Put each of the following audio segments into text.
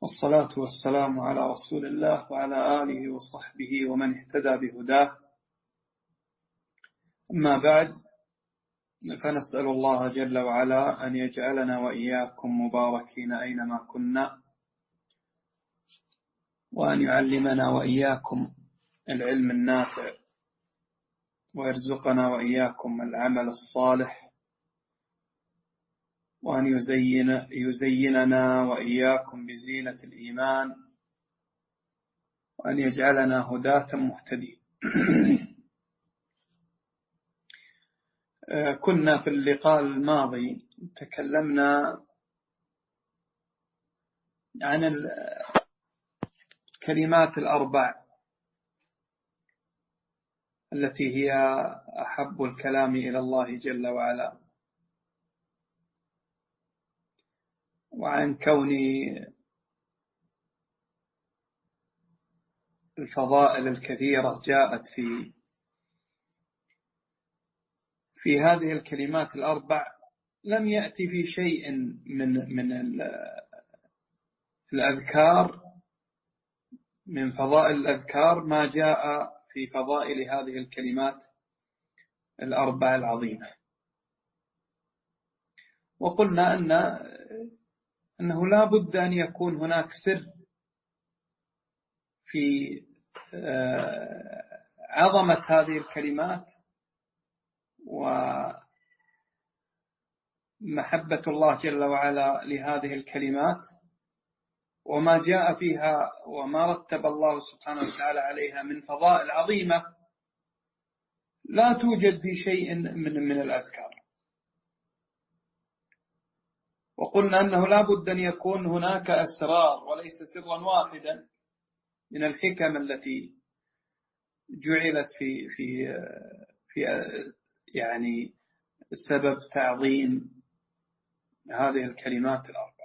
والصلاة والسلام على رسول الله وعلى آله وصحبه ومن اهتدى بهداه. أما بعد، فنسأل الله جل وعلا أن يجعلنا وإياكم مباركين أينما كنا، وأن يعلمنا وإياكم العلم النافع، ويرزقنا وإياكم العمل الصالح، وأن يزيننا وإياكم بزينة الإيمان، وأن يجعلنا هداة مهتدين. كنا في اللقاء الماضي تكلمنا عن الكلمات الأربع التي هي أحب الكلام إلى الله جل وعلا، وعن كون الفضائل الكثيرة جاءت في هذه الكلمات الأربع. لم يأتي في شيء من الأذكار، من فضائل الأذكار، ما جاء في فضائل هذه الكلمات الأربع العظيمة. وقلنا أنه لا بد أن يكون هناك سر في عظمة هذه الكلمات ومحبة الله جل وعلا لهذه الكلمات، وما جاء فيها وما رتب الله سبحانه وتعالى عليها من فضائل عظيمة لا توجد في شيء من الأذكار. وقلنا أنه لا بد أن يكون هناك أسرار وليس سرا واحدا من الحكم التي جعلت في يعني سبب تعظيم هذه الكلمات الأربع.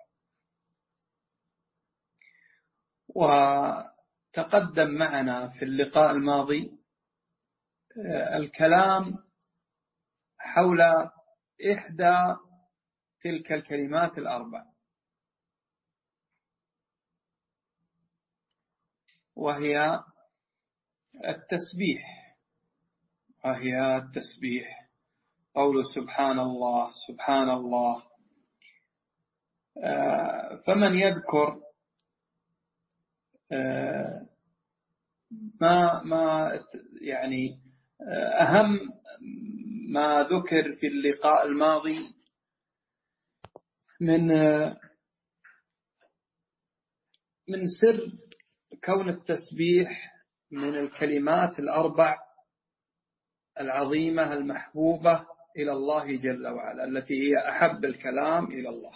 وتقدم معنا في اللقاء الماضي الكلام حول إحدى تلك الكلمات الأربع، وهي التسبيح. قول سبحان الله سبحان الله. فمن يذكر ما يعني أهم ما ذكر في اللقاء الماضي من سر كون التسبيح من الكلمات الأربع العظيمة المحبوبة إلى الله جل وعلا، التي هي أحب الكلام إلى الله.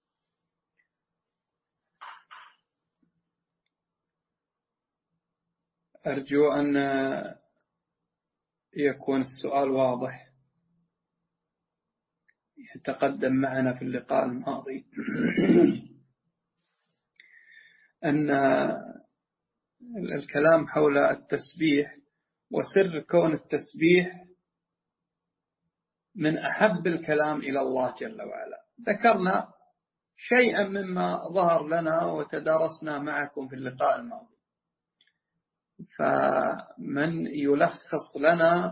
أرجو أن يكون السؤال واضح. يتقدم معنا في اللقاء الماضي أن الكلام حول التسبيح وسر كون التسبيح من أحب الكلام إلى الله جل وعلا. ذكرنا شيئا مما ظهر لنا وتدارسنا معكم في اللقاء الماضي، فمن يلخص لنا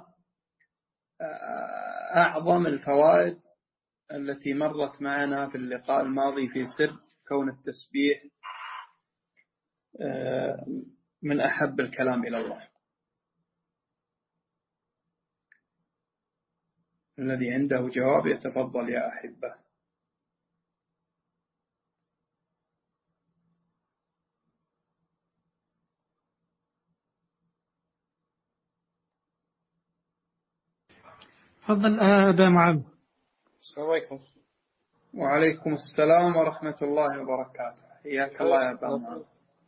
أعظم الفوائد التي مرت معنا في اللقاء الماضي في سر كون التسبيح من أحب الكلام إلى الله؟ الذي عنده جواب يتفضل يا أحبة. تفضل أبا معاذ. السلام عليكم. وعليكم السلام ورحمة الله وبركاته. حياك الله يا أبا معاذ.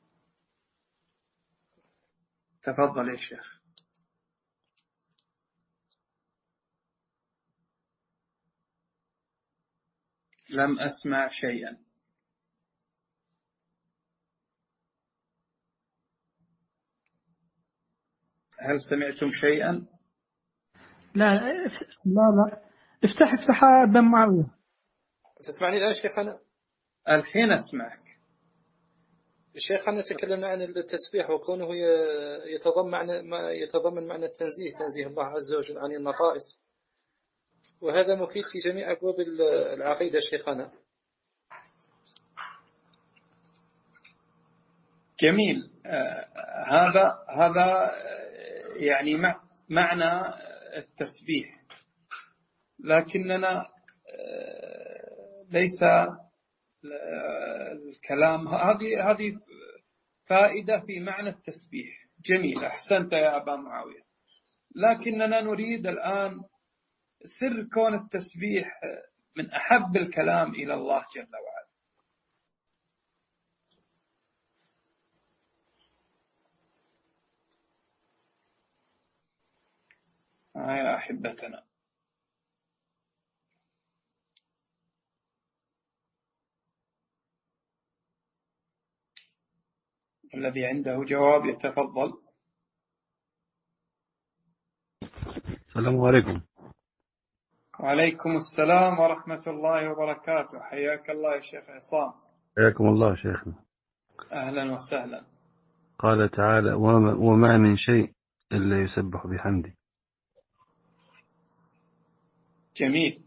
تفضل يا شيخ. لم أسمع شيئا. هل سمعتم شيئا؟ لا افتح أبا معاذ. تسمعني الآن شيخنا؟ الحين أسمعك. شيخنا تكلمنا عن التسبيح وكونه يتضمن معنى التنزيه، تنزيه الله عز وجل عن النقائص، وهذا مفيد في جميع أبواب العقيدة شيخنا. جميل. هذا يعني معنى التسبيح، لكننا ليس الكلام. هذه فائدة في معنى التسبيح. جميل، أحسنت يا أبا معاوية. لكننا نريد الآن سر كون التسبيح من أحب الكلام إلى الله جل وعلا. يا أحبتنا، الذي عنده جواب يتفضل. السلام عليكم. وعليكم السلام ورحمة الله وبركاته. حياك الله يا شيخ عصام. حياكم الله شيخنا. أهلا وسهلا. قال تعالى: وما من شيء إلا يسبح بحمده. جميل.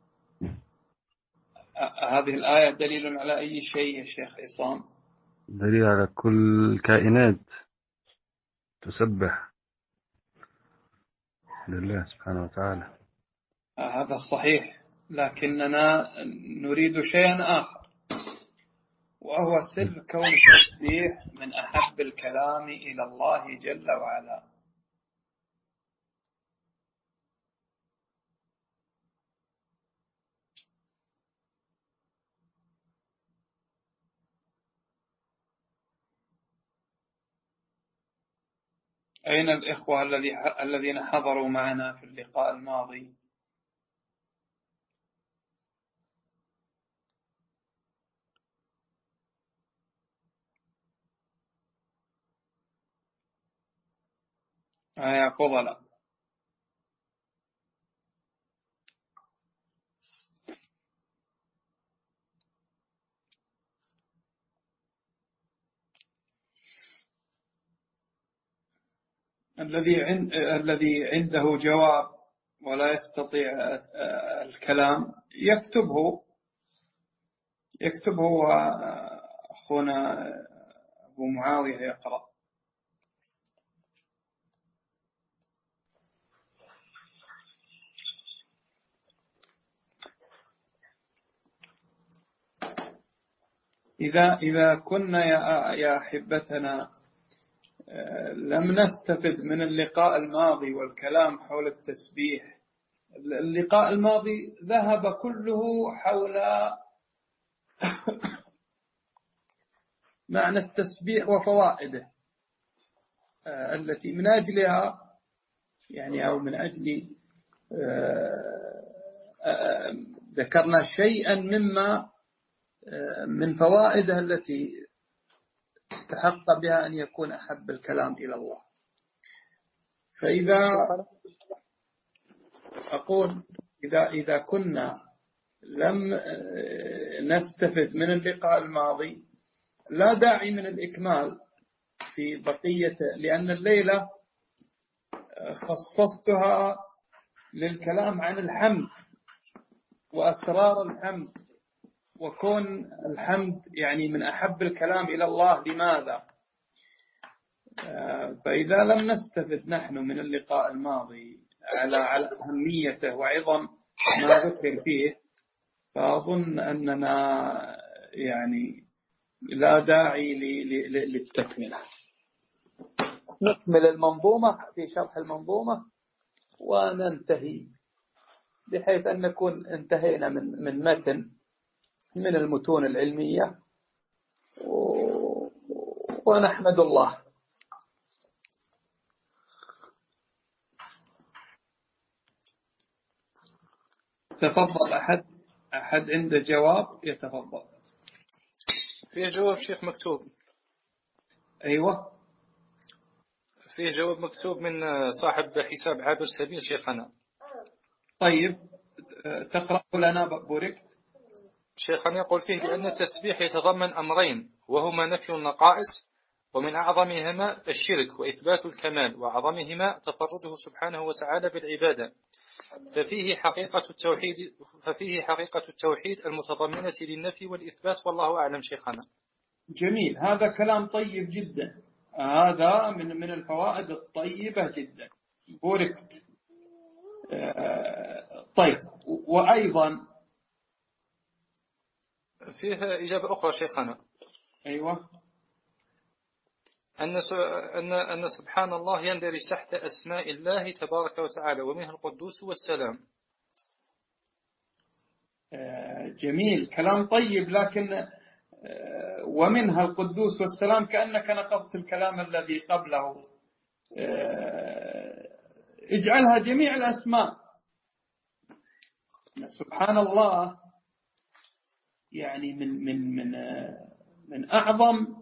هذه الآية دليل على أي شيء يا شيخ عصام؟ دليل على كل الكائنات تسبح لله سبحانه وتعالى. هذا صحيح، لكننا نريد شيئا آخر، وهو سر كون التسبيح من أحب الكلام إلى الله جل وعلا. أين الإخوة الذين حضروا معنا في اللقاء الماضي؟ يا فضلاء، الذي عنده جواب ولا يستطيع الكلام يكتبه وأخونا أبو معاوية يقرأ. إذا كنا يا أحبتنا لم نستفد من اللقاء الماضي والكلام حول التسبيح. اللقاء الماضي ذهب كله حول معنى التسبيح وفوائده التي من أجلها أو من أجل ذكرنا شيئا مما من فوائده التي استحق بها أن يكون أحب الكلام إلى الله. فإذا أقول إذا كنا لم نستفد من اللقاء الماضي لا داعي من الإكمال في بقية، لأن الليلة خصصتها للكلام عن الحمد وأسرار الحمد، وكون الحمد من أحب الكلام إلى الله. لماذا؟ فإذا لم نستفد نحن من اللقاء الماضي على أهميته وعظم ما ذكر فيه، فأظن أننا لا داعي للتكملة. نكمل المنظومة في شرح المنظومة وننتهي، بحيث أن نكون انتهينا من متن من المتون العلمية، ونحمد الله. تفضل، أحد عنده جواب يتفضل. فيه جواب شيخ مكتوب. أيوة، فيه جواب مكتوب من صاحب حساب عابر سبيل شيخنا. طيب تقرأ لنا بوركت. شيخنا يقول فيه بأن التسبيح يتضمن أمرين، وهما نفي النقائص، ومن أعظمهما الشرك وإثبات الكمال، وأعظمهما تفرده سبحانه وتعالى بالعبادة، ففيه حقيقة التوحيد المتضمنة للنفي والإثبات. والله أعلم شيخنا. جميل، هذا كلام طيب جدا، هذا من الفوائد الطيبة جدا، بوركت. طيب، وأيضا فيه إجابة أخرى شيخنا. أيوة، أن سبحان الله يندرج تحت أسماء الله تبارك وتعالى، ومنها القدوس والسلام. جميل، كلام طيب، لكن ومنها القدوس والسلام كأنك نقضت الكلام الذي قبله. اجعلها جميع الأسماء. سبحان الله يعني من أعظم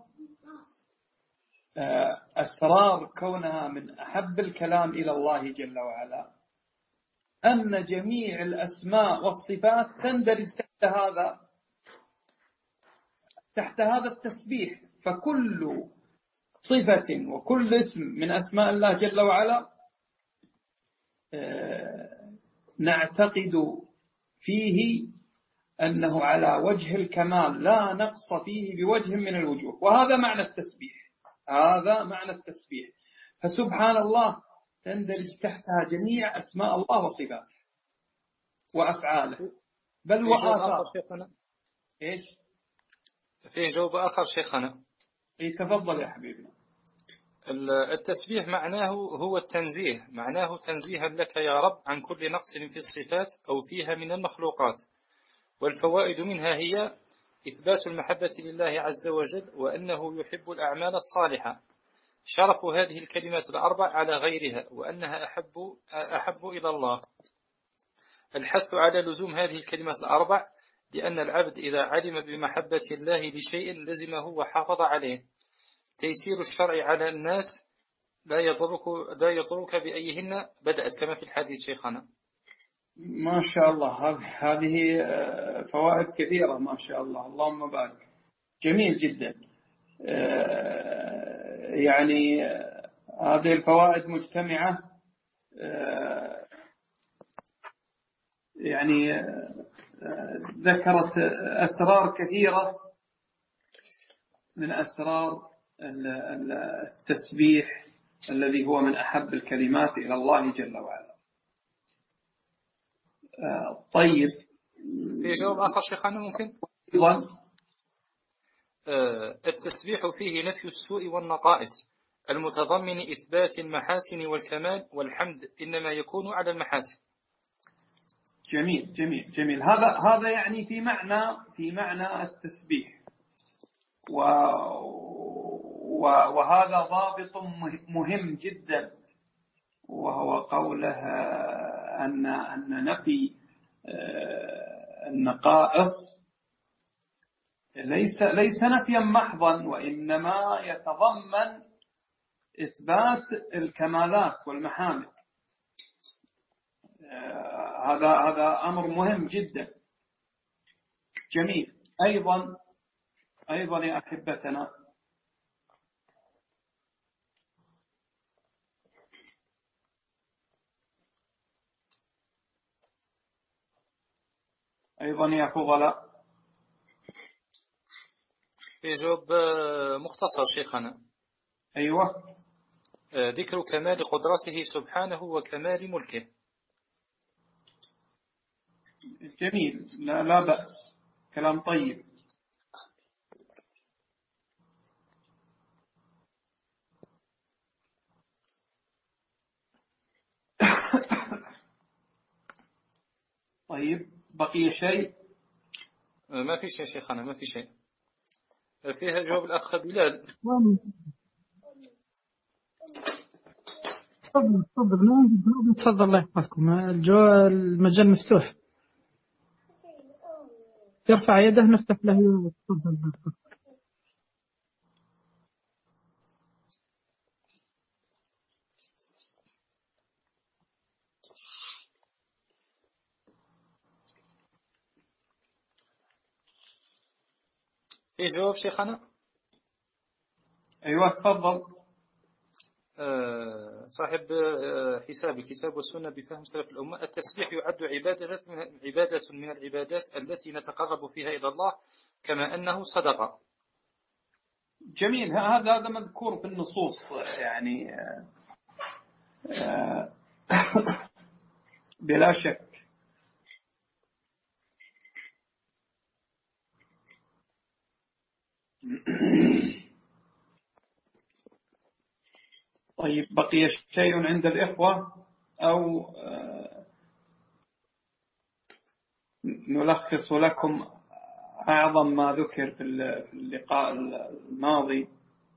أسرار كونها من أحب الكلام إلى الله جل وعلا أن جميع الأسماء والصفات تندرج تحت هذا التسبيح. فكل صفة وكل اسم من أسماء الله جل وعلا نعتقد فيه أنه على وجه الكمال، لا نقص فيه بوجه من الوجوه، وهذا معنى التسبيح. هذا معنى التسبيح. فسبحان الله تندرج تحتها جميع أسماء الله وصفاته وأفعاله، بل وآثاره. إيش؟ في جواب آخر شيخنا. تفضل يا حبيبنا. التسبيح معناه هو التنزيه، معناه تنزيها لك يا رب عن كل نقص في الصفات أو فيها من المخلوقات. والفوائد منها هي إثبات المحبة لله عز وجل، وأنه يحب الأعمال الصالحة، شرف هذه الكلمات الأربع على غيرها، وأنها أحب إلى الله. الحث على لزوم هذه الكلمات الأربع، لأن العبد إذا علم بمحبة الله لشيء لزمه وحافظ عليه. تيسير الشرع على الناس لا يضرك بأيهن بدأت، كما في الحديث شيخنا. ما شاء الله، هذه فوائد كثيرة ما شاء الله، اللهم بارك. جميل جدا. يعني هذه الفوائد مجتمعة، يعني ذكرت أسرار كثيرة من أسرار التسبيح الذي هو من أحب الكلمات إلى الله جل وعلا. طيب، في جواب آخر شيخنا ممكن؟ أيضا التسبيح فيه نفي السوء والنقائص، المتضمن إثبات المحاسن والكمال، والحمد إنما يكون على المحاسن. جميل جميل جميل. هذا يعني في معنى التسبيح، وهذا ضابط مهم جدا، وهو قوله أن نفي النقائص ليس نفيا محضا، وإنما يتضمن إثبات الكمالات والمحامد. هذا أمر مهم جدا. جميل. أيضا يا أحبتنا، أيضا يا فضلاء، في جواب مختصر شيخنا. أيوة. ذكر كمال قدرته سبحانه وكمال ملكه. جميل، لا بأس، كلام طيب. طيب، بقي شيء؟ ما في شيء شيخنا، ما في شيء. فيها جواب الأخ بلال. تفضل الله يحفظكم. المجال مفتوح، يرفع يده نفتح له. تفضل. في جواب شيخنا؟ أيوة تفضل. صاحب حساب الكتاب والسنة بفهم سلف الأمة: التسبيح يعد عبادة من العبادات التي نتقرب فيها إلى الله كما أنه صدقة. جميل. هذا مذكور في النصوص يعني بلا شك. طيب بقي شيء عند الإخوة أو نلخص لكم أعظم ما ذكر في اللقاء الماضي؟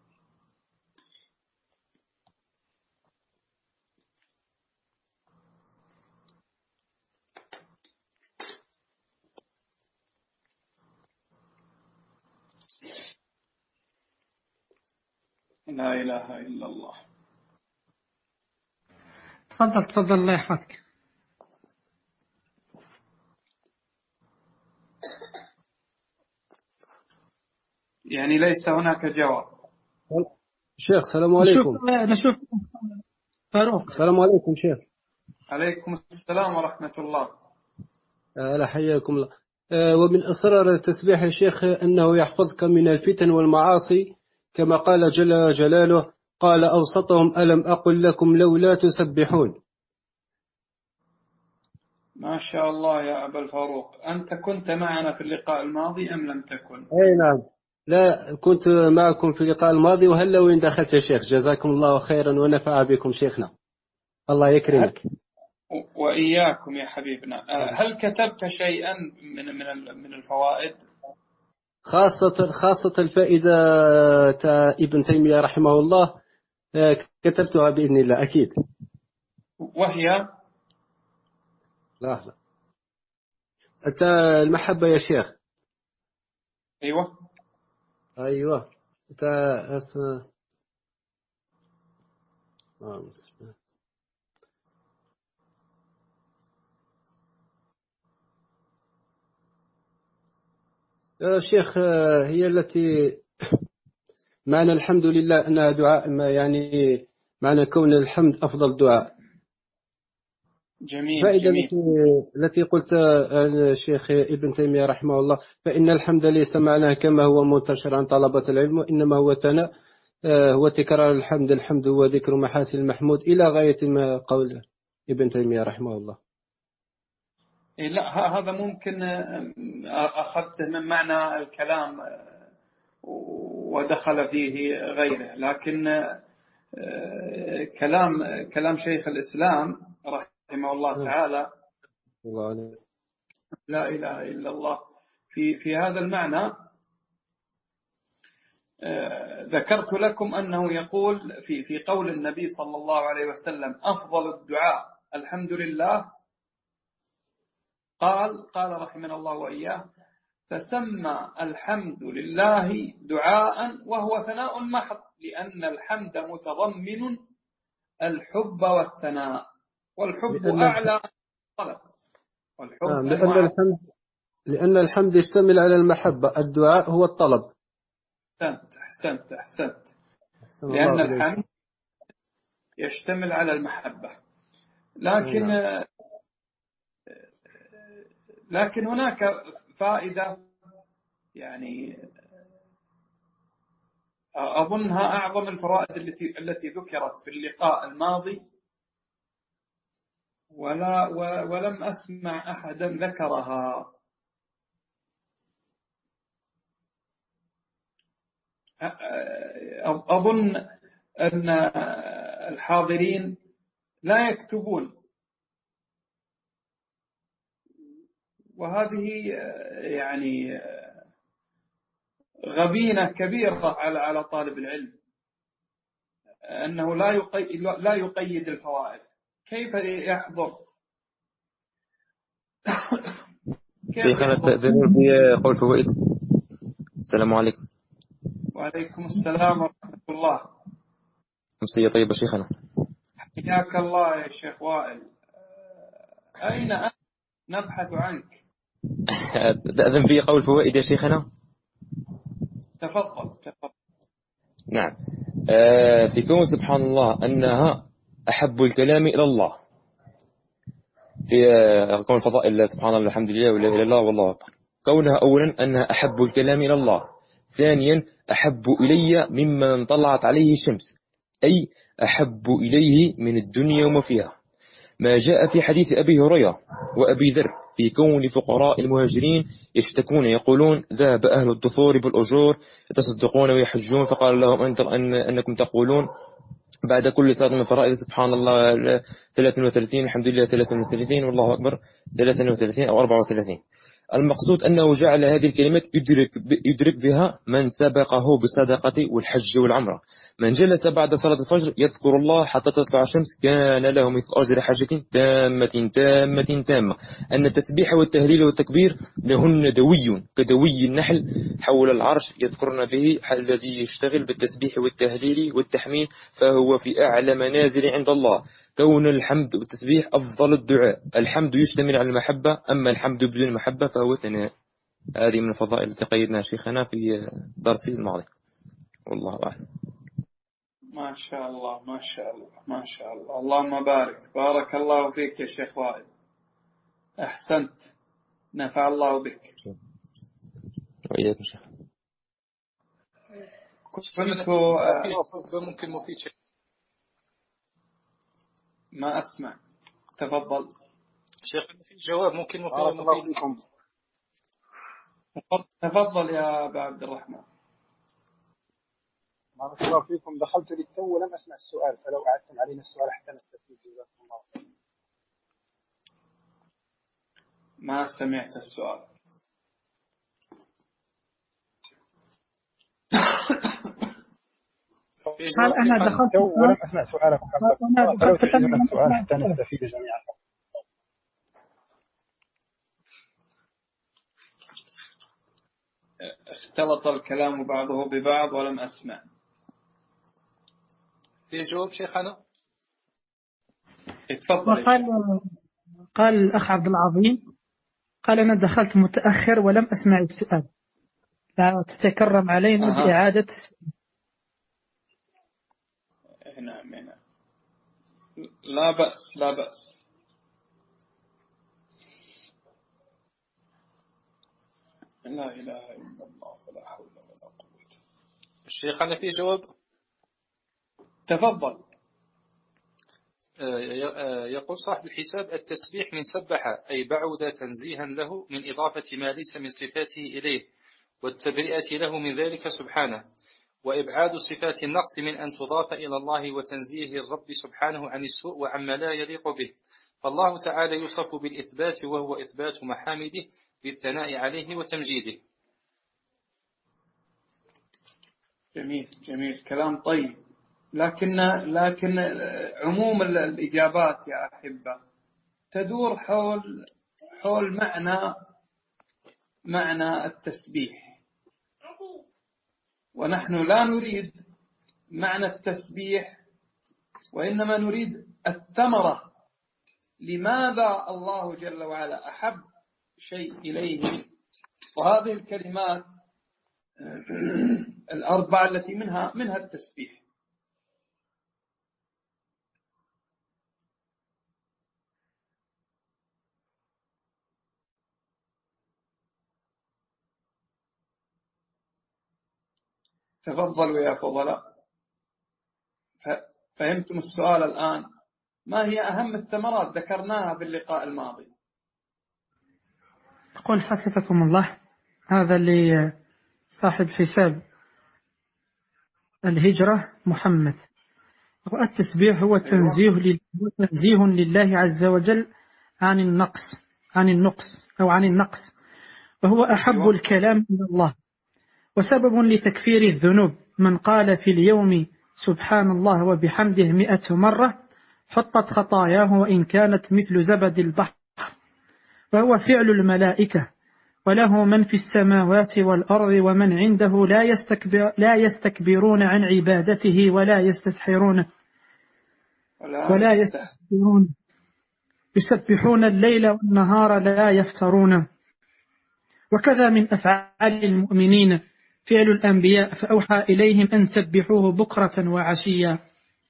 لا إله إلا الله. تفضل الله يحفظك. يعني ليس هناك جواب. شيخ السلام عليكم. نشوف فاروق. السلام عليكم شيخ. عليكم السلام ورحمة الله. لا حياكم الله. ومن أسرار التسبيح يا شيخ أنه يحفظك من الفتن والمعاصي كما قال جل جلاله: قال أوسطهم ألم أقل لكم لولا تسبحون. ما شاء الله يا أبا الفاروق، أنت كنت معنا في اللقاء الماضي أم لم تكن؟ أي نعم، لا كنت معكم في اللقاء الماضي، وهلا وين دخلت يا شيخ. جزاكم الله خيرا ونفع بكم شيخنا، الله يكرمك. وإياكم يا حبيبنا. هل كتبت شيئا من الفوائد؟ خاصة الفائدة ابن تيمية رحمه الله كتبتها بإذن الله أكيد. وهي لا المحبة يا شيخ. أيوة يا شيخ هي التي معنى الحمد لله أنها دعاء، يعني معنى كون الحمد أفضل دعاء. جميل. فائدة جميل. التي قلت الشيخ ابن تيمية رحمه الله: فإن الحمد ليس معناه كما هو منتشر عن طلبة العلم، وإنما هو ثناء، هو تكرار الحمد هو ذكر محاسن المحمود إلى غاية ما قول ابن تيمية رحمه الله. لا هذا ممكن أخذت من معنى الكلام ودخل فيه غيره، لكن كلام شيخ الإسلام رحمه الله تعالى لا إله إلا الله في هذا المعنى. ذكرت لكم أنه يقول في قول النبي صلى الله عليه وسلم: أفضل الدعاء الحمد لله. قال رحمنا الله وإياه: فسمى الحمد لله دعاء وهو ثناء محض، لأن الحمد متضمن الحب والثناء، والحب أعلى طلب، لأن الحمد يشتمل على المحبة، الدعاء هو الطلب. أحسنت. لأن الحمد يشتمل على المحبة، لكن هناك فائدة يعني أظنها أعظم الفوائد التي ذكرت في اللقاء الماضي، ولم أسمع أحدا ذكرها. أظن أن الحاضرين لا يكتبون، وهذه يعني غبينة كبيرة على طالب العلم، أنه لا يقيد الفوائد. كيف يحضر؟ شيخنا تأذنون في قول فوائد. السلام عليكم. وعليكم السلام ورحمة الله. أمسية طيبة شيخنا. حياك الله يا شيخ وائل. أين أنت؟ نبحث عنك. تأذن في قول فوائد يا شيخنا. تفضل. نعم. في كون سبحان الله أنها أحب الكلام إلى الله، في كون فضائل الله سبحان الله الحمد لله ولا إله إلا الله والله أكبر. كونها أولا أنها أحب الكلام إلى الله، ثانيا أحب إلي ممن طلعت عليه الشمس، أي أحب إليه من الدنيا وما فيها. ما جاء في حديث أبي هريرة وأبي ذر في كون فقراء المهاجرين يشتكون يقولون ذهب أهل الدثور بالأجور يتصدقون ويحجون، فقال لهم أنكم تقولون بعد كل صلاة من فرائض سبحان الله 33 الحمد لله 33 والله أكبر 33 أو 34. المقصود أنه جعل هذه الكلمات يدرك بها من سبقه بالصدقة والحج والعمرة. من جلس بعد صلاة الفجر يذكر الله حتى تطلع الشمس كان له مثل أجر حجة تامة تامة تامة. أن التسبيح والتهليل والتكبير لهن دوي كدوي النحل حول العرش يذكرن به الذي يشتغل بالتسبيح والتهليل والتحميد فهو في أعلى منازل عند الله. كون الحمد والتسبيح أفضل الدعاء. الحمد يشتمل على المحبة، أما الحمد بدون المحبة فهو ثناء. هذه من الفضائل التي قيدنا شيخنا في درسه الماضي، والله أعلم. ما شاء الله ما شاء الله ما شاء الله، اللهم بارك، بارك الله فيك يا شيخ وائل، أحسنت، نفع الله بك. وإياكم شيخ. ممكن مفيد شيء ما أسمع، تفضل شيخ. في جواب ممكن مفيد. تفضل يا أبا عبد الرحمن. بارك الله فيكم. دخلت للتو ولم أسمع السؤال، فلو أعدتم علينا السؤال حتى نستفيد. جزاكم الله خير. ما سمعت السؤال. هل أنا دخلت ولم أسمع سؤالكم، فلو تعيدون السؤال حتى نستفيد جميعا. اختلط الكلام بعضه ببعض ولم أسمع. في جواب شيخنا؟ اتفضل. قال الأخ عبد العظيم، قال أنا دخلت متأخر ولم أسمع السؤال، لا تتكرم علينا بإعادة السؤال. نعم. لا بأس لا بأس. لا إله إلا الله ولا حول ولا قوة. شيخنا في جواب؟ تفضل. يقول صاحب الحساب: التسبيح من سبح أي بعد تنزيها له من إضافة ما ليس من صفاته إليه والتبرئة له من ذلك سبحانه، وإبعاد صفات النقص من أن تضاف إلى الله وتنزيه الرب سبحانه عن السوء وعما لا يليق به. فالله تعالى يوصف بالإثبات وهو إثبات محامده بالثناء عليه وتمجيده. جميل كلام طيب. لكن عموم الإجابات يا أحبة تدور حول معنى التسبيح، ونحن لا نريد معنى التسبيح، وإنما نريد الثمرة. لماذا الله جل وعلا أحب شيء إليه؟ وهذه الكلمات الأربعة التي منها التسبيح. تفضلوا يا فضلاء. فهمتم السؤال الآن؟ ما هي أهم الثمرات ذكرناها في اللقاء الماضي؟ أقول حفظكم الله، هذا لصاحب حساب الهجرة محمد. التسبيح هو تنزيه لله عز وجل عن النقص، وهو أحب الكلام إلى الله، وسبب لتكفير الذنوب. من قال في اليوم سبحان الله وبحمده 100 مرة حطت خطاياه وإن كانت مثل زبد البحر. وهو فعل الملائكة، وله من في السماوات والأرض ومن عنده لا يستكبرون عن عبادته ولا يستسحرون يسبحون الليل والنهار لا يفترون. وكذا من أفعال المؤمنين فعل الأنبياء فأوحى إليهم أن سبحوه بكرة وعشيا.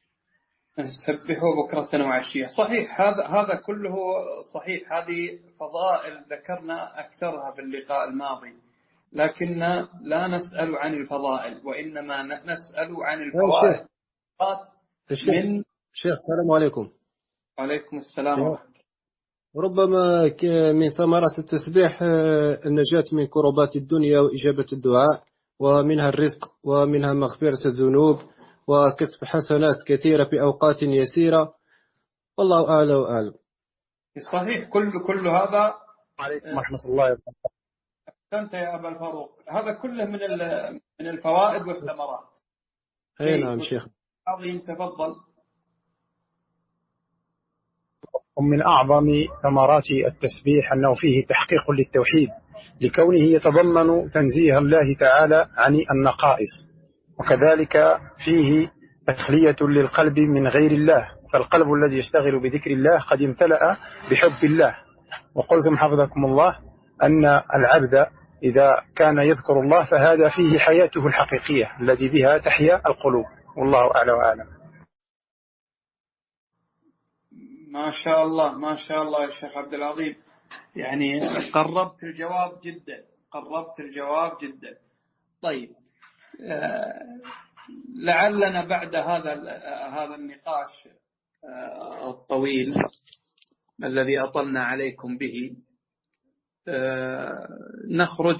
سبحوا بكرة وعشية، صحيح، هذا كله صحيح. هذه فضائل ذكرنا أكثرها في اللقاء الماضي، لكن لا نسأل عن الفضائل، وإنما نسأل عن الفوائد. من الشيخ السلام عليكم. عليكم السلام ورحمة الله. ربما من ثمرات التسبيح النجاة من كربات الدنيا وإجابة الدعاء، ومنها الرزق، ومنها مغفرة الذنوب، وكسب حسنات كثيرة في أوقات يسيرة. والله أعلى وأعلم. صحيح، كل هذا. عليكم ورحمة الله وبركاته. أنت يا أبا الفاروق، هذا كله من الفوائد والثمرات. أي نعم شيخ. عظيم، تفضل. ومن أعظم ثمرات التسبيح أنه فيه تحقيق للتوحيد، لكونه يتضمن تنزيه الله تعالى عن النقائص، وكذلك فيه تخلية للقلب من غير الله، فالقلب الذي يشتغل بذكر الله قد امتلأ بحب الله. وقلتم حفظكم الله أن العبد إذا كان يذكر الله فهذا فيه حياته الحقيقية التي بها تحيا القلوب. والله أعلى وأعلم. ما شاء الله، ما شاء الله يا شيخ عبد العظيم، يعني قربت الجواب جدا. طيب، لعلنا بعد هذا النقاش الطويل الذي أطلنا عليكم به نخرج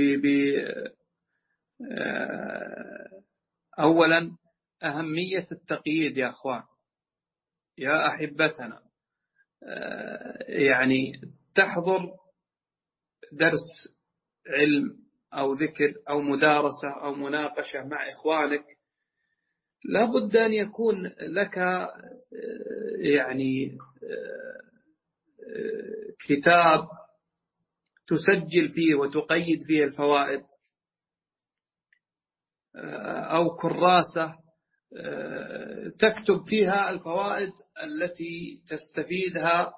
أولا أهمية التقييد يا أخوان، يا أحبتنا. يعني تحضر درس علم أو ذكر أو مدارسة أو مناقشة مع إخوانك، لا بد أن يكون لك يعني كتاب تسجل فيه وتقيد فيه الفوائد، أو كراسة تكتب فيها الفوائد التي تستفيدها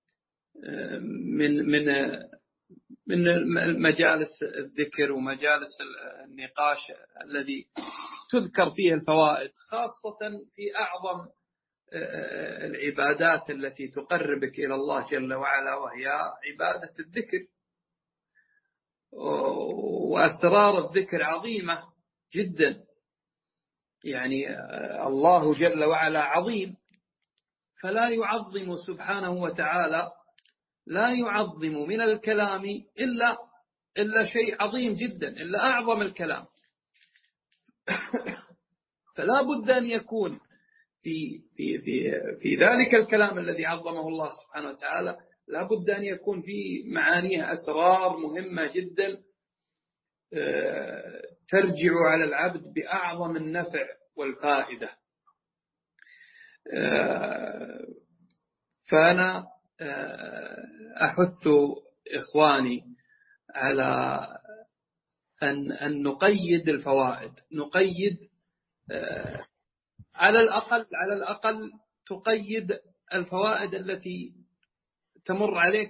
من مجالس الذكر ومجالس النقاش الذي تذكر فيه الفوائد، خاصة في أعظم العبادات التي تقربك إلى الله جل وعلا، وهي عبادة الذكر. وأسرار الذكر عظيمة جدا، يعني الله جل وعلا عظيم، فلا يعظم سبحانه وتعالى، لا يعظم من الكلام إلا شيء عظيم جدا، إلا أعظم الكلام. فلا بد أن يكون في ذلك الكلام الذي عظمه الله سبحانه وتعالى، لا بد أن يكون في معانيه أسرار مهمة جدا ترجع على العبد بأعظم النفع والفائدة. فأنا أحث إخواني على أن نقيد الفوائد، نقيد على الأقل تقيد الفوائد التي تمر عليك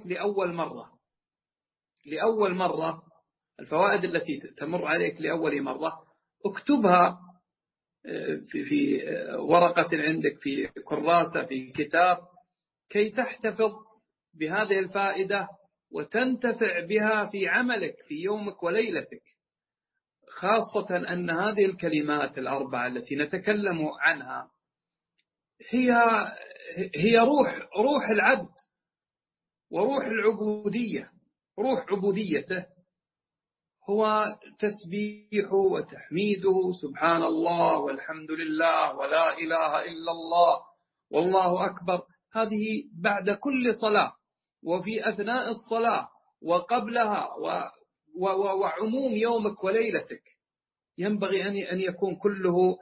لأول مرة. الفوائد التي تمر عليك لأول مرة اكتبها في ورقة عندك، في كراسة، في كتاب، كي تحتفظ بهذه الفائدة وتنتفع بها في عملك في يومك وليلتك، خاصة أن هذه الكلمات الأربعة التي نتكلم عنها هي روح العبد وروح العبودية. روح عبوديته هو تسبيحه وتحميده، سبحان الله والحمد لله ولا إله إلا الله والله أكبر. هذه بعد كل صلاة، وفي أثناء الصلاة، وقبلها، وعموم يومك وليلتك. ينبغي أن يكون كله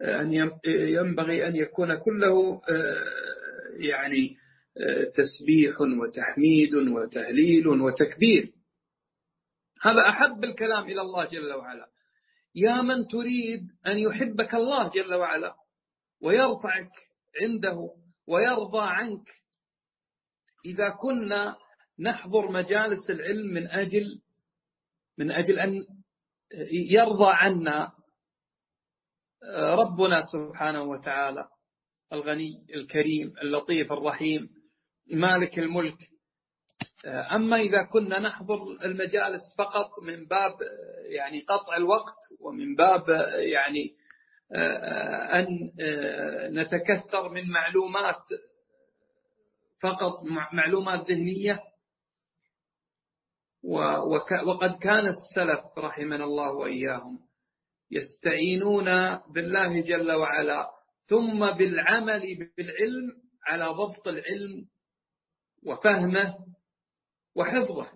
يعني تسبيح وتحميد وتهليل وتكبير. هذا أحب الكلام إلى الله جل وعلا. يا من تريد أن يحبك الله جل وعلا ويرفعك عنده ويرضى عنك، إذا كنا نحضر مجالس العلم من أجل أن يرضى عنا ربنا سبحانه وتعالى الغني الكريم اللطيف الرحيم مالك الملك. أما إذا كنا نحضر المجالس فقط من باب يعني قطع الوقت ومن باب يعني أن نتكثر من معلومات فقط معلومات ذهنية، وقد كان السلف رحمنا الله وإياهم يستعينون بالله جل وعلا ثم بالعمل بالعلم على ضبط العلم وفهمه وحفظه.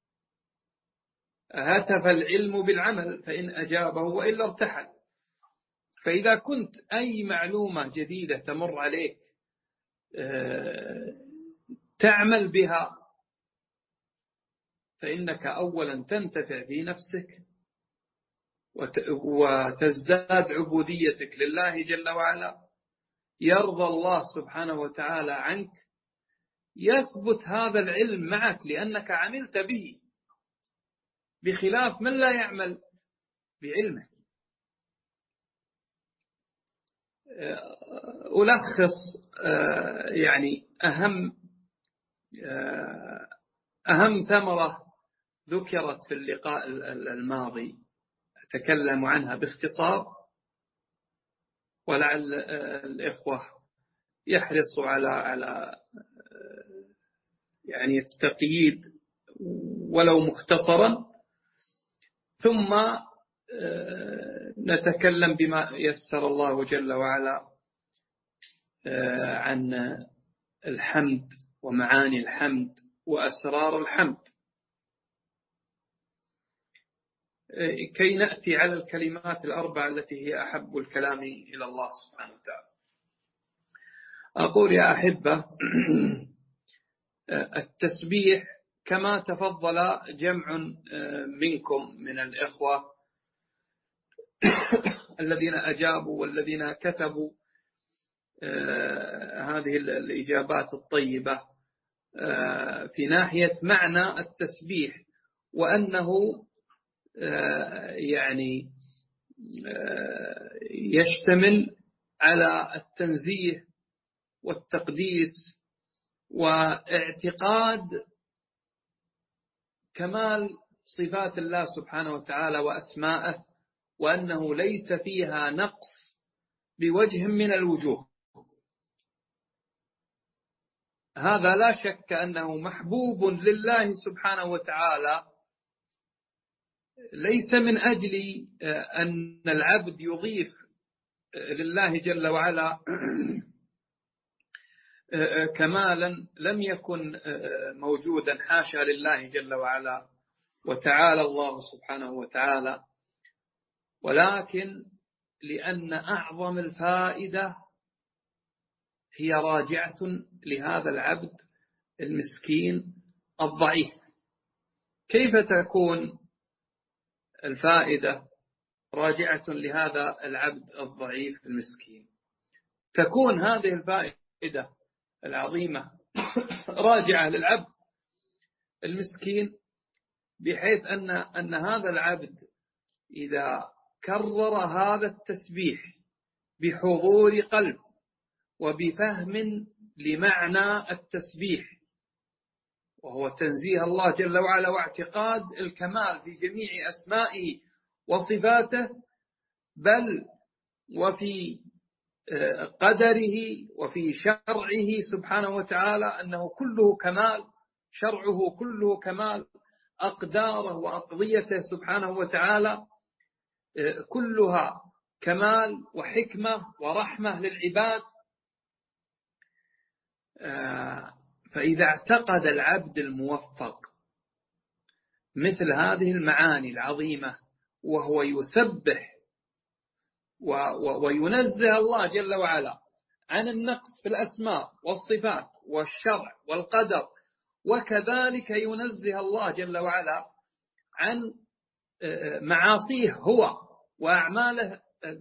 هتف العلم بالعمل فإن أجابه وإلا ارتحل. فإذا كنت أي معلومة جديدة تمر عليك تعمل بها فإنك أولا تنتفع في نفسك وتزداد عبوديتك لله جل وعلا، يرضى الله سبحانه وتعالى عنك، يثبت هذا العلم معك لأنك عملت به، بخلاف من لا يعمل بعلمه. ألخص يعني أهم ثمرة ذكرت في اللقاء الماضي أتكلم عنها باختصار، ولعل الإخوة يحرصوا على يعني التقييد ولو مختصرا، ثم نتكلم بما يسر الله جل وعلا عن الحمد ومعاني الحمد وأسرار الحمد، كي نأتي على الكلمات الأربع التي هي أحب الكلام إلى الله سبحانه وتعالى. أقول يا أحبة التسبيح كما تفضل جمع منكم من الإخوة الذين أجابوا والذين كتبوا هذه الإجابات الطيبة في ناحية معنى التسبيح، وأنه يعني يشتمل على التنزيه والتقديس واعتقاد كمال صفات الله سبحانه وتعالى وأسماءه، وأنه ليس فيها نقص بوجه من الوجوه. هذا لا شك أنه محبوب لله سبحانه وتعالى، ليس من أجل أن العبد يضيف لله جل وعلا كمالا لم يكن موجودا، حاشا لله جل وعلا وتعالى الله سبحانه وتعالى، ولكن لأن أعظم الفائدة هي راجعة لهذا العبد المسكين الضعيف. كيف تكون الفائدة راجعة لهذا العبد الضعيف المسكين؟ تكون هذه الفائدة العظيمة راجعة للعبد المسكين بحيث أن هذا العبد إذا كرر هذا التسبيح بحضور قلب وبفهم لمعنى التسبيح، وهو تنزيه الله جل وعلا واعتقاد الكمال في جميع أسمائه وصفاته، بل وفي قدره وفي شرعه سبحانه وتعالى أنه كله كمال، شرعه كله كمال، أقداره وأقضيته سبحانه وتعالى كلها كمال وحكمة ورحمة للعباد. فإذا اعتقد العبد الموفق مثل هذه المعاني العظيمة وهو يسبح وينزه الله جل وعلا عن النقص في الأسماء والصفات والشرع والقدر، وكذلك ينزه الله جل وعلا عن معاصيه هو وأعماله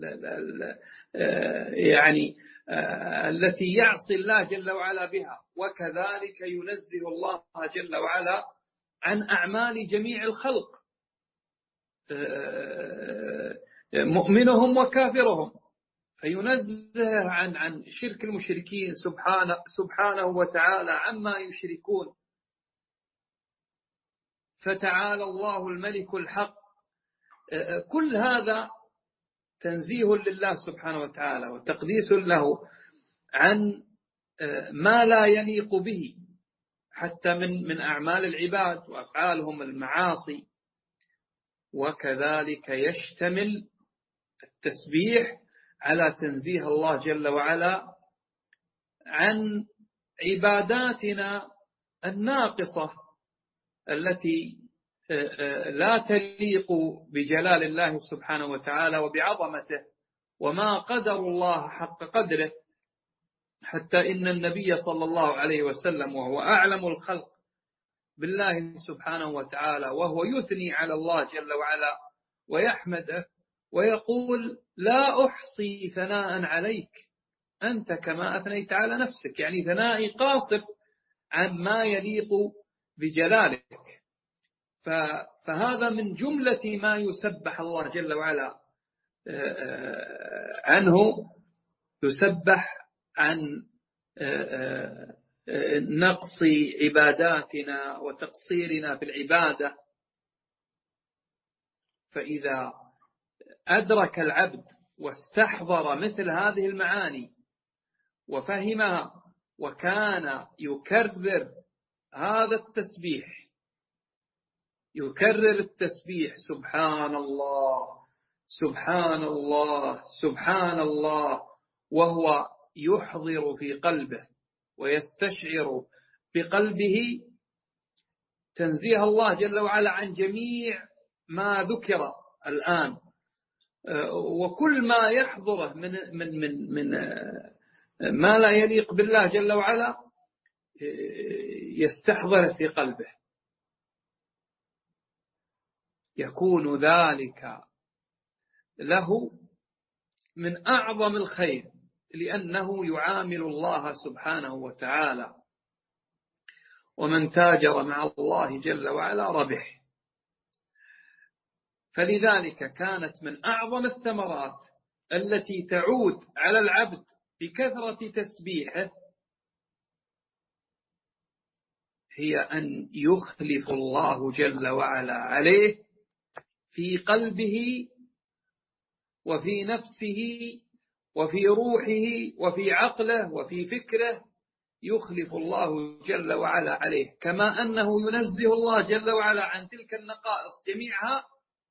يعني التي يعصي الله جل وعلا بها، وكذلك ينزه الله جل وعلا عن أعمال جميع الخلق. مؤمنهم وكافرهم، فينزه عن شرك المشركين سبحانه وتعالى عما يشركون. فتعالى الله الملك الحق. كل هذا تنزيه لله سبحانه وتعالى وتقديس له عن ما لا يليق به، حتى من أعمال العباد وأفعالهم المعاصي. وكذلك يشتمل التسبيح على تنزيه الله جل وعلا عن عباداتنا الناقصة التي لا تليق بجلال الله سبحانه وتعالى وبعظمته، وما قدر الله حق قدره، حتى إن النبي صلى الله عليه وسلم وهو أعلم الخلق بالله سبحانه وتعالى وهو يثني على الله جل وعلا ويحمده ويقول: لا أحصي ثناء عليك أنت كما أثنيت على نفسك، يعني ثنائي قاصر عن ما يليق بجلالك. فهذا من جملة ما يسبح الله جل وعلا عنه، يسبح عن نقص عباداتنا وتقصيرنا في العبادة. فإذا أدرك العبد واستحضر مثل هذه المعاني وفهمها وكان يكرر هذا التسبيح، يكرر التسبيح سبحان الله سبحان الله سبحان الله، وهو يحضر في قلبه ويستشعر بقلبه تنزيه الله جل وعلا عن جميع ما ذكر الآن، وكل ما يحضره من ما لا يليق بالله جل وعلا يستحضره في قلبه، يكون ذلك له من أعظم الخير، لأنه يعامل الله سبحانه وتعالى، ومن تاجر مع الله جل وعلا ربح. فلذلك كانت من أعظم الثمرات التي تعود على العبد بكثرة تسبيحه هي أن يخلف الله جل وعلا عليه في قلبه وفي نفسه وفي روحه وفي عقله وفي فكره، يخلف الله جل وعلا عليه، كما أنه ينزه الله جل وعلا عن تلك النقائص جميعها،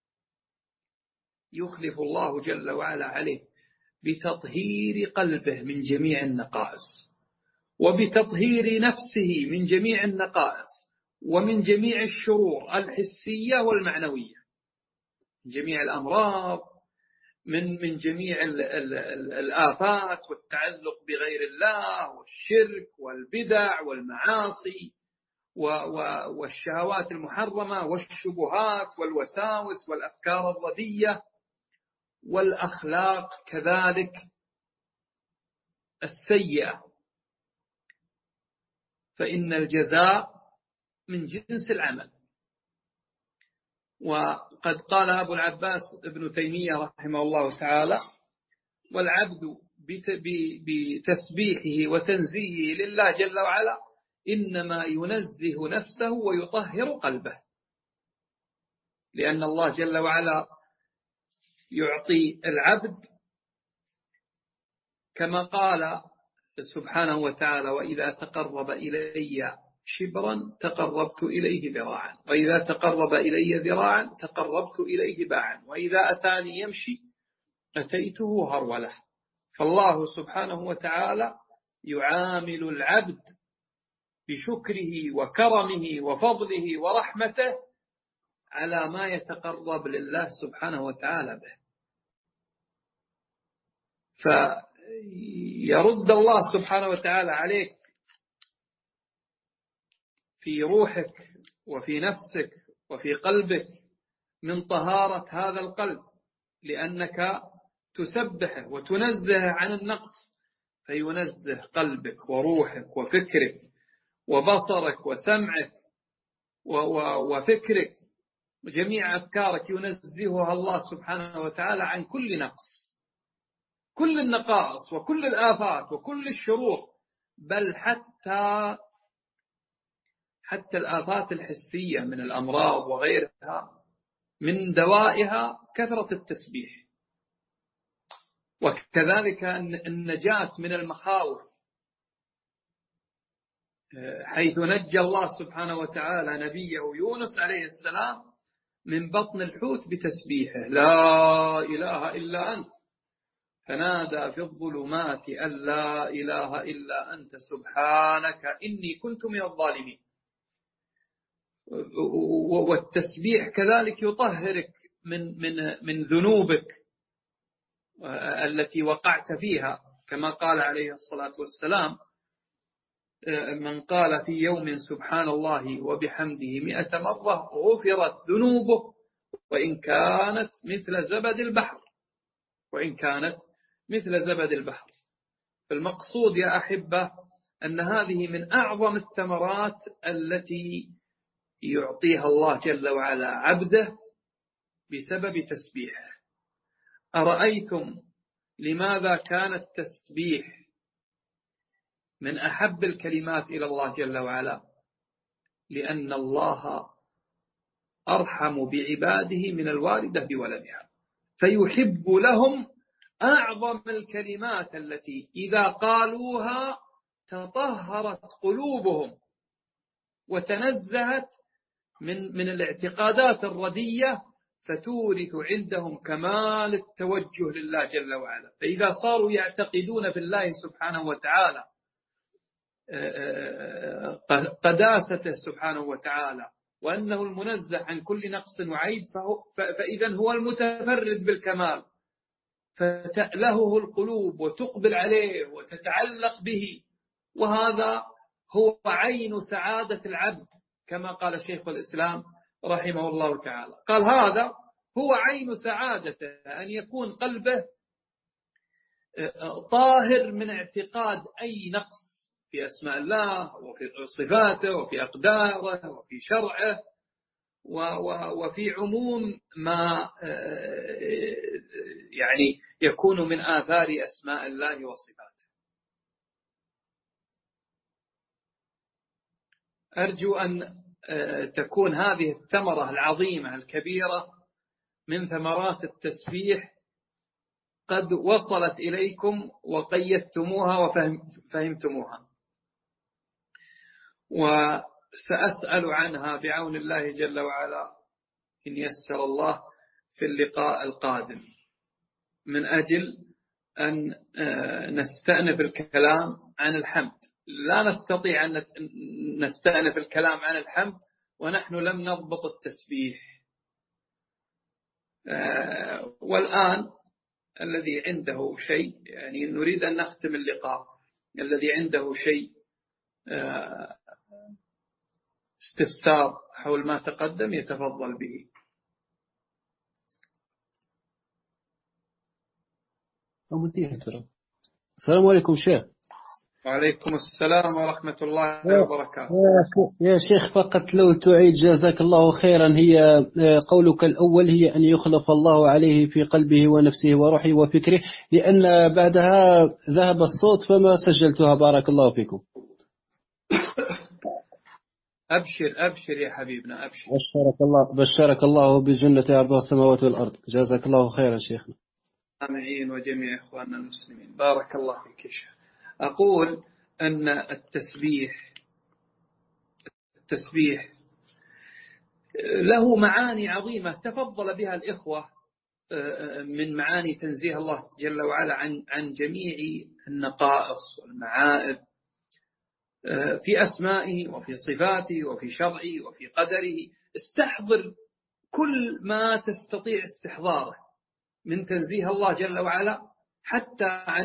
يخلف الله جل وعلا عليه بتطهير قلبه من جميع النقائص، وبتطهير نفسه من جميع النقائص، ومن جميع الشرور الحسية والمعنوية، من جميع الأمراض، من جميع الآفات والتعلق بغير الله والشرك والبدع والمعاصي والشهوات المحرمة والشبهات والوساوس والأفكار الردية والأخلاق كذلك السيئة. فإن الجزاء من جنس العمل. وقد قال أبو العباس ابن تيمية رحمه الله تعالى: والعبد بتسبيحه وتنزيهه لله جل وعلا إنما ينزه نفسه ويطهر قلبه، لأن الله جل وعلا يعطي العبد كما قال سبحانه وتعالى: وإذا تقرب إلي شبرا تقربت إليه ذراعا، وإذا تقرب إلي ذراعا تقربت إليه باعا، وإذا أتاني يمشي أتيته هرولة. فالله سبحانه وتعالى يعامل العبد بشكره وكرمه وفضله ورحمته على ما يتقرب لله سبحانه وتعالى به، فيرد الله سبحانه وتعالى عليك في روحك وفي نفسك وفي قلبك من طهارة هذا القلب، لأنك تسبحه وتنزه عن النقص، فينزه قلبك وروحك وفكرك وبصرك وسمعك وفكرك جميع أفكارك ينزهها الله سبحانه وتعالى عن كل نقص، كل النقائص وكل الآفات وكل الشرور، بل حتى الآفات الحسية من الأمراض وغيرها من دوائها كثرة التسبيح. وكذلك النجاة من المخاوف، حيث نجى الله سبحانه وتعالى نبيه يونس عليه السلام من بطن الحوت بتسبيحه: لا إله إلا أنت، فنادى في الظلمات أن لا إله إلا أنت سبحانك إني كنت من الظالمين. والتسبيح كذلك يطهرك من ذنوبك التي وقعت فيها، كما قال عليه الصلاة والسلام: من قال في يوم سبحان الله وبحمده 100 مرة غفرت ذنوبه وإن كانت مثل زبد البحر، وإن كانت مثل زبد البحر. فالمقصود يا أحبة أن هذه من أعظم الثمرات التي يعطيها الله جل وعلا عبده بسبب تسبيحه. أرأيتم لماذا كان التسبيح من أحب الكلمات إلى الله جل وعلا؟ لأن الله أرحم بعباده من الوالدة بولدها، فيحب لهم أعظم الكلمات التي إذا قالوها تطهرت قلوبهم وتنزهت من الاعتقادات الردية، فتورث عندهم كمال التوجه لله جل وعلا. فإذا صاروا يعتقدون في الله سبحانه وتعالى قداسته سبحانه وتعالى، وأنه المنزه عن كل نقص وعيب، فإذا هو المتفرد بالكمال، فتألهه القلوب وتقبل عليه وتتعلق به. وهذا هو عين سعادة العبد، كما قال شيخ الإسلام رحمه الله تعالى، قال هذا هو عين سعادته، أن يكون قلبه طاهر من اعتقاد أي نقص في أسماء الله وفي صفاته وفي أقداره وفي شرعه وفي عموم ما يعني يكون من آثار أسماء الله وصفاته. أرجو أن تكون هذه الثمرة العظيمة الكبيرة من ثمرات التسبيح قد وصلت إليكم وقيدتموها وفهمتموها، وسأسأل عنها بعون الله جل وعلا إن يسر الله في اللقاء القادم، من أجل أن نستأنف الكلام عن الحمد. لا نستطيع أن نستأنف الكلام عن الحمد ونحن لم نضبط التسبيح. والآن الذي عنده شيء، يعني نريد أن نختم اللقاء، الذي عنده شيء استفسار حول ما تقدم يتفضل به. السلام عليكم شيخ. وعليكم السلام ورحمة الله وبركاته. يا شيخ، فقط لو تعيد جزاك الله خيرا، هي قولك الأول هي أن يخلف الله عليه في قلبه ونفسه وروحه وفكره، لأن بعدها ذهب الصوت فما سجلتها. بارك الله فيكم. أبشر يا حبيبنا، أبشر. بشرك الله بجنة أرض السماوات والأرض. جزاك الله خيرا شيخنا. آمين وجميع إخواننا المسلمين. بارك الله فيك يا شيخ. أقول أن التسبيح له معاني عظيمة تفضل بها الإخوة من معاني تنزيه الله جل وعلا عن جميع النقائص والمعائب في أسمائه وفي صفاته وفي شرعه وفي قدره. استحضر كل ما تستطيع استحضاره من تنزيه الله جل وعلا، حتى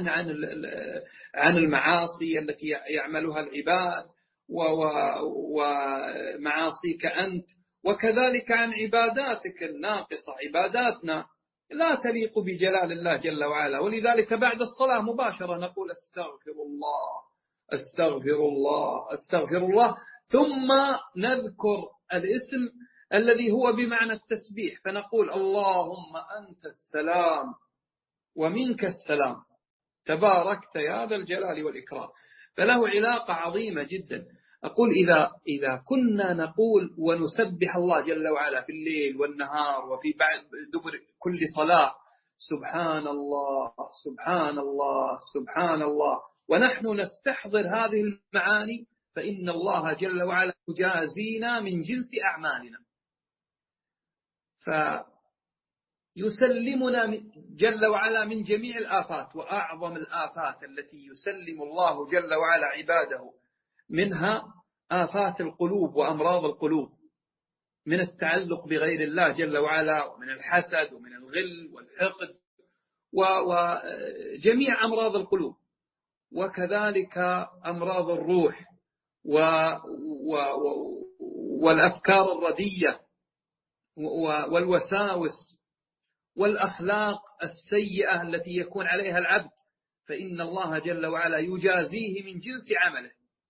عن المعاصي التي يعملها العباد ومعاصيك أنت، وكذلك عن عباداتك الناقصة. عباداتنا لا تليق بجلال الله جل وعلا، ولذلك بعد الصلاة مباشرة نقول استغفر الله استغفر الله استغفر الله، ثم نذكر الاسم الذي هو بمعنى التسبيح، فنقول اللهم أنت السلام ومنك السلام تباركت يا ذا الجلال والإكرام. فله علاقة عظيمة جدا. أقول إذا كنا نقول ونسبح الله جل وعلا في الليل والنهار وفي بعد دبر كل صلاة سبحان الله سبحان الله سبحان الله، ونحن نستحضر هذه المعاني، فإن الله جل وعلا يجازينا من جنس أعمالنا، فيسلمنا جل وعلا من جميع الآفات. وأعظم الآفات التي يسلم الله جل وعلا عباده منها آفات القلوب وأمراض القلوب، من التعلق بغير الله جل وعلا، ومن الحسد ومن الغل والحقد وجميع أمراض القلوب، وكذلك أمراض الروح والأفكار الردية والوساوس والأخلاق السيئة التي يكون عليها العبد، فإن الله جل وعلا يجازيه من جنس عمله،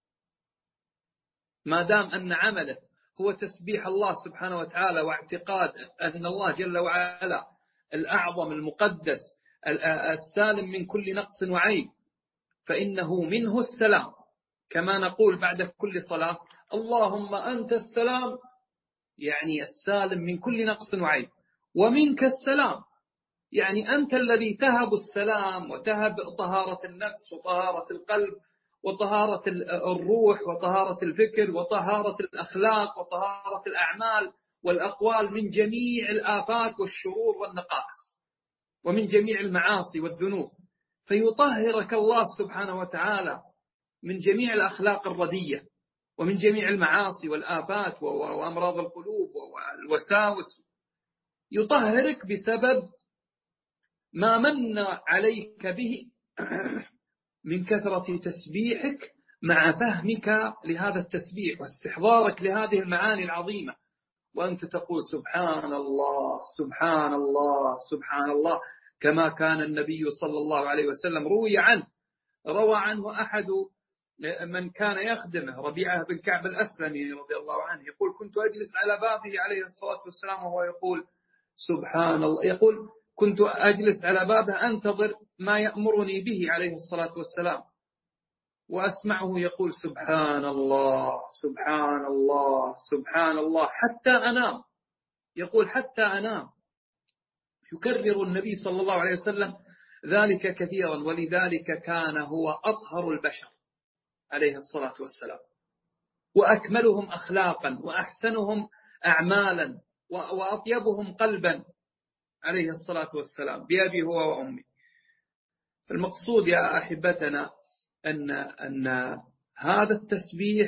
ما دام أن عمله هو تسبيح الله سبحانه وتعالى واعتقاد أن الله جل وعلا الأعظم المقدس السالم من كل نقص وعيب، فإنه منه السلام. كما نقول بعد كل صلاة اللهم أنت السلام، يعني السالم من كل نقص وعيب، ومنك السلام، يعني أنت الذي تهب السلام وتهب طهارة النفس وطهارة القلب وطهارة الروح وطهارة الفكر وطهارة الأخلاق وطهارة الأعمال والأقوال من جميع الآفات والشرور والنقائص ومن جميع المعاصي والذنوب، فيطهرك الله سبحانه وتعالى من جميع الأخلاق الردية ومن جميع المعاصي والآفات وأمراض القلوب والوساوس، يطهرك بسبب ما من عليك به من كثرة تسبيحك مع فهمك لهذا التسبيح واستحضارك لهذه المعاني العظيمة، وأنت تقول سبحان الله سبحان الله سبحان الله، كما كان النبي صلى الله عليه وسلم روى عنه أحد من كان يخدمه ربيعة بن كعب الأسلمي رضي الله عنه، يقول كنت أجلس على بابه عليه الصلاة والسلام وهو يقول سبحان الله، يقول كنت أجلس على بابه أنتظر ما يأمرني به عليه الصلاة والسلام، وأسمعه يقول سبحان الله سبحان الله سبحان الله حتى أنام. يقول حتى أنام، يكرر النبي صلى الله عليه وسلم ذلك كثيرا، ولذلك كان هو أطهر البشر عليه الصلاة والسلام، وأكملهم أخلاقا وأحسنهم أعمالا وأطيبهم قلبا عليه الصلاة والسلام بأبي هو وأمي. المقصود يا أحبتنا أن هذا التسبيح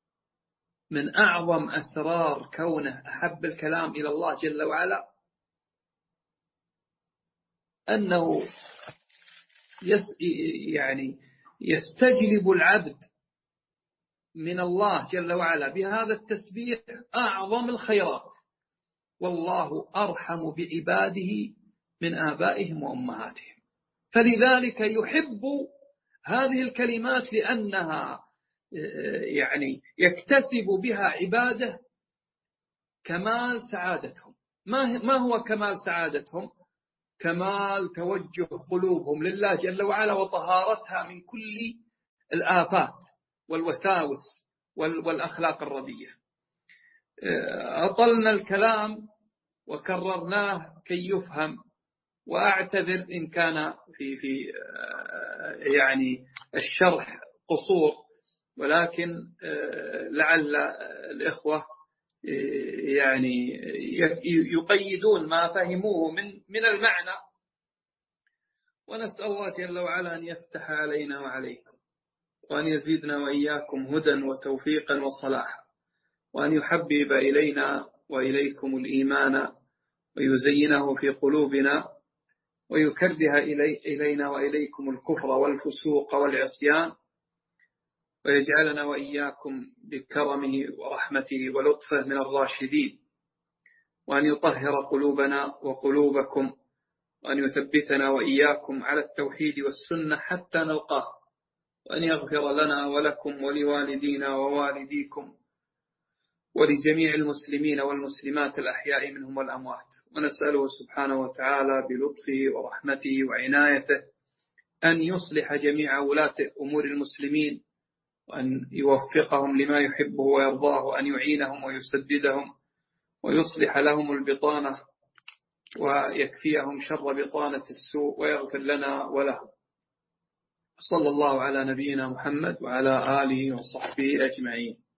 من أعظم أسرار كونه أحب الكلام إلى الله جل وعلا، أنه يعني يستجلب العبد من الله جل وعلا بهذا التسبيح أعظم الخيرات، والله أرحم بعباده من آبائهم وأمهاتهم، فلذلك يحب هذه الكلمات لأنها يعني يكتسب بها عباده كمال سعادتهم. ما هو كمال سعادتهم؟ كمال توجه قلوبهم لله جل وعلا وطهارتها من كل الآفات والوساوس والأخلاق الردية. أطلنا الكلام وكررناه كي يفهم، وأعتذر إن كان في يعني الشرح قصور، ولكن لعل الإخوة يعني يقيدون ما فهموه من المعنى، ونسأل الله جل وعلا أن يفتح علينا وعليكم، وأن يزيدنا وإياكم هدى وتوفيقا وصلاحا، وأن يحبب إلينا وإليكم الإيمان ويزينه في قلوبنا، ويكره إلينا وإليكم الكفر والفسوق والعصيان، ويجعلنا وإياكم بكرمه ورحمته ولطفه من الراشدين، وأن يطهر قلوبنا وقلوبكم، وأن يثبتنا وإياكم على التوحيد والسنة حتى نلقاه، وأن يغفر لنا ولكم ولوالدينا ووالديكم ولجميع المسلمين والمسلمات الأحياء منهم والأموات. ونسأله سبحانه وتعالى بلطفه ورحمته وعنايته أن يصلح جميع ولاة أمور المسلمين، وأن يوفقهم لما يحبه ويرضاه، وأن يعينهم ويسددهم ويصلح لهم البطانة ويكفيهم شر بطانة السوء ويغفر لنا ولهم. صلى الله على نبينا محمد وعلى آله وصحبه أجمعين.